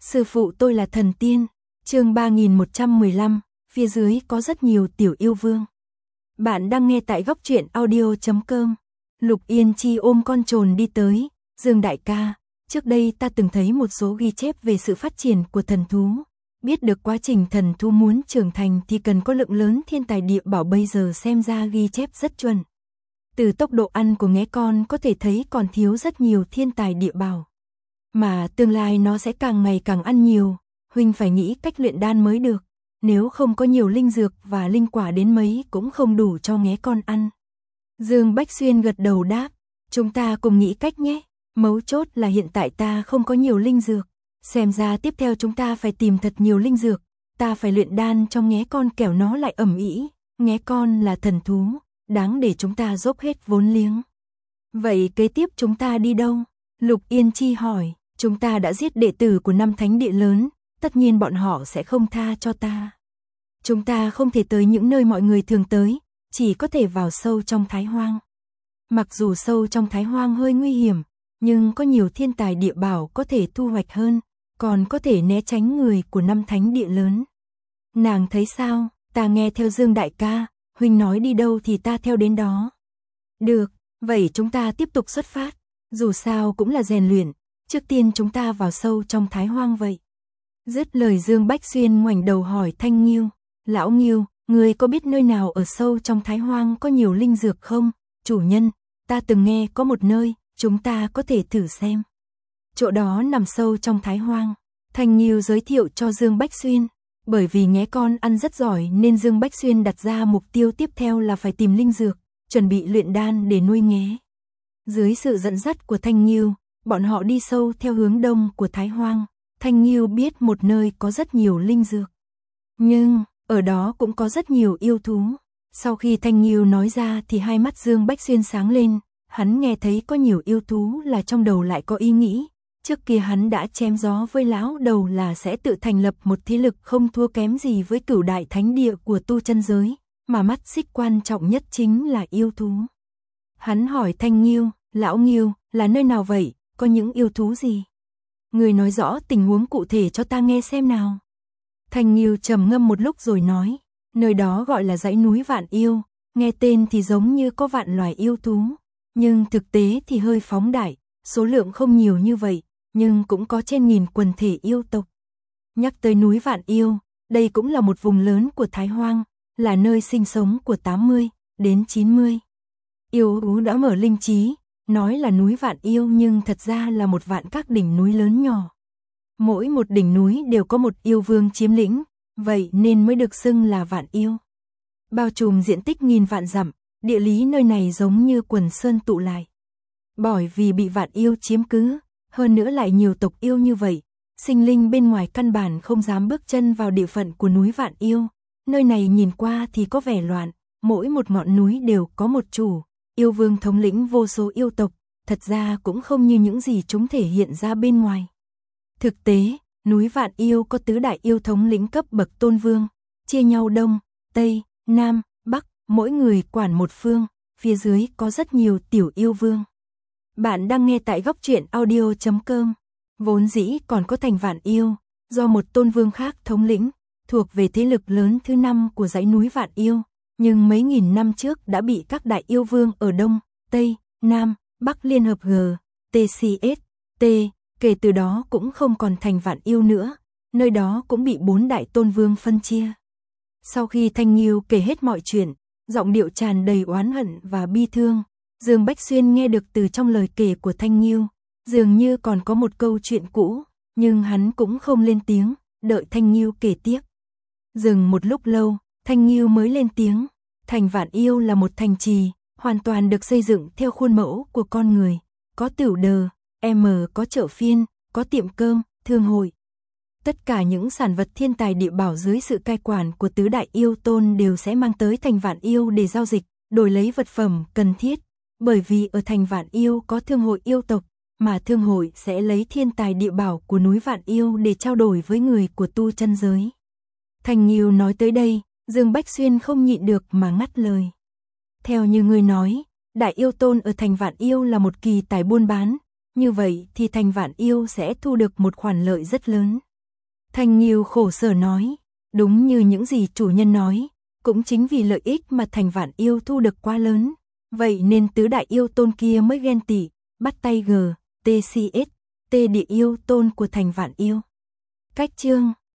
Sư phụ tôi là thần tiên. Chương 3115, phía dưới có rất nhiều tiểu yêu vương. Bạn đang nghe tại góc truyện audio.com. Lục Yên Chi ôm con trồn đi tới. Dương đại ca, trước đây ta từng thấy một số ghi chép về sự phát triển của thần thú. Biết được quá trình thần thú muốn trưởng thành thì cần có lượng lớn thiên tài địa bảo, bây giờ xem ra ghi chép rất chuẩn. Từ tốc độ ăn của nghé con có thể thấy còn thiếu rất nhiều thiên tài địa bảo. Mà tương lai nó sẽ càng ngày càng ăn nhiều, huynh phải nghĩ cách luyện đan mới được. Nếu không có nhiều linh dược và linh quả đến mấy cũng không đủ cho nghé con ăn. Dương Bách Xuyên gật đầu đáp, chúng ta cùng nghĩ cách nhé. Mấu chốt là hiện tại ta không có nhiều linh dược. Xem ra tiếp theo chúng ta phải tìm thật nhiều linh dược. Ta phải luyện đan cho nghé con kẻo nó lại ầm ĩ. Nghé con là thần thú, đáng để chúng ta dốc hết vốn liếng. Vậy kế tiếp chúng ta đi đâu? Lục Yên Chi hỏi. Chúng ta đã giết đệ tử của 5 thánh địa lớn, tất nhiên bọn họ sẽ không tha cho ta. Chúng ta không thể tới những nơi mọi người thường tới, chỉ có thể vào sâu trong Thái Hoang. Mặc dù sâu trong Thái Hoang hơi nguy hiểm, nhưng có nhiều thiên tài địa bảo có thể thu hoạch hơn, còn có thể né tránh người của 5 thánh địa lớn. Nàng thấy sao? Ta nghe theo Dương đại ca, huynh nói đi đâu thì ta theo đến đó. Được, vậy chúng ta tiếp tục xuất phát, dù sao cũng là rèn luyện. Trước tiên chúng ta vào sâu trong Thái Hoang vậy. Dứt lời Dương Bách Xuyên ngoảnh đầu hỏi Thanh Nghiêu. Lão Nghiêu, người có biết nơi nào ở sâu trong Thái Hoang có nhiều linh dược không? Chủ nhân, ta từng nghe có một nơi, chúng ta có thể thử xem. Chỗ đó nằm sâu trong Thái Hoang. Thanh Nghiêu giới thiệu cho Dương Bách Xuyên. Bởi vì nghé con ăn rất giỏi nên Dương Bách Xuyên đặt ra mục tiêu tiếp theo là phải tìm linh dược, chuẩn bị luyện đan để nuôi nghé. Dưới sự dẫn dắt của Thanh Nghiêu, bọn họ đi sâu theo hướng đông của Thái Hoang. Thanh Nghiêu biết một nơi có rất nhiều linh dược. Nhưng, ở đó cũng có rất nhiều yêu thú. Sau khi Thanh Nghiêu nói ra thì hai mắt Dương Bách Xuyên sáng lên. Hắn nghe thấy có nhiều yêu thú là trong đầu lại có ý nghĩ. Trước kia hắn đã chém gió với lão đầu là sẽ tự thành lập một thế lực không thua kém gì với Cửu Đại Thánh Địa của tu chân giới. Mà mắt xích quan trọng nhất chính là yêu thú. Hắn hỏi Thanh Nghiêu, lão Nghiêu, là nơi nào vậy? Có những yêu thú gì? Người nói rõ tình huống cụ thể cho ta nghe xem nào. Thanh Nghiêu trầm ngâm một lúc rồi nói, nơi đó gọi là dãy núi Vạn Yêu, nghe tên thì giống như có vạn loài yêu thú, nhưng thực tế thì hơi phóng đại, số lượng không nhiều như vậy, nhưng cũng có trên 1000 quần thể yêu tộc. Nhắc tới núi Vạn Yêu, đây cũng là một vùng lớn của Thái Hoang, là nơi sinh sống của 80 đến 90 yêu thú đã mở linh trí. Nói là núi Vạn Yêu nhưng thật ra là một vạn các đỉnh núi lớn nhỏ. Mỗi một đỉnh núi đều có một yêu vương chiếm lĩnh, vậy nên mới được xưng là Vạn Yêu. Bao trùm diện tích 1000 vạn dặm, địa lý nơi này giống như quần sơn tụ lại. Bởi vì bị Vạn Yêu chiếm cứ, hơn nữa lại nhiều tộc yêu như vậy, sinh linh bên ngoài căn bản không dám bước chân vào địa phận của núi Vạn Yêu. Nơi này nhìn qua thì có vẻ loạn, mỗi một ngọn núi đều có một chủ. Yêu vương thống lĩnh vô số yêu tộc, thật ra cũng không như những gì chúng thể hiện ra bên ngoài. Thực tế, núi Vạn Yêu có tứ đại yêu thống lĩnh cấp bậc tôn vương, chia nhau đông, tây, nam, bắc, mỗi người quản một phương, phía dưới có rất nhiều tiểu yêu vương. Bạn đang nghe tại góc truyện audio.com. Vốn dĩ còn có thành Vạn Yêu, do một tôn vương khác thống lĩnh, thuộc về thế lực lớn thứ 5 của dãy núi Vạn Yêu. Nhưng mấy nghìn năm trước đã bị các đại yêu vương ở Đông, Tây, Nam, Bắc liên hợp GTCS, kể từ đó cũng không còn thành Vạn Yêu nữa, nơi đó cũng bị 4 đại tôn vương phân chia. Sau khi Thanh Nghiêu kể hết mọi chuyện, giọng điệu tràn đầy oán hận và bi thương, Dương Bách Xuyên nghe được từ trong lời kể của Thanh Nghiêu, dường như còn có một câu chuyện cũ, nhưng hắn cũng không lên tiếng, đợi Thanh Nghiêu kể tiếp. Dừng một lúc lâu, Thanh Nghiêu mới lên tiếng, thành Vạn Yêu là một thành trì, hoàn toàn được xây dựng theo khuôn mẫu của con người, có tửu đờ, có chợ phiên, có tiệm cơm, thương hội. Tất cả những sản vật thiên tài địa bảo dưới sự cai quản của tứ đại yêu tôn đều sẽ mang tới thành Vạn Yêu để giao dịch, đổi lấy vật phẩm cần thiết, bởi vì ở thành Vạn Yêu có thương hội yêu tộc, mà thương hội sẽ lấy thiên tài địa bảo của núi Vạn Yêu để trao đổi với người của tu chân giới. Thanh Nghiêu nói tới đây, Dương Bách Xuyên không nhịn được mà ngắt lời. Theo như ngươi nói, đại yêu tôn ở thành Vạn Yêu là một kỳ tài buôn bán, như vậy thì thành Vạn Yêu sẽ thu được một khoản lợi rất lớn. Thành Nghiêu khổ sở nói, đúng như những gì chủ nhân nói, cũng chính vì lợi ích mà Thành Vạn Yêu thu được quá lớn, vậy nên tứ đại yêu tôn kia mới ghen tị, bắt tay TCS, T địa yêu tôn của Thành Vạn Yêu. Cách chương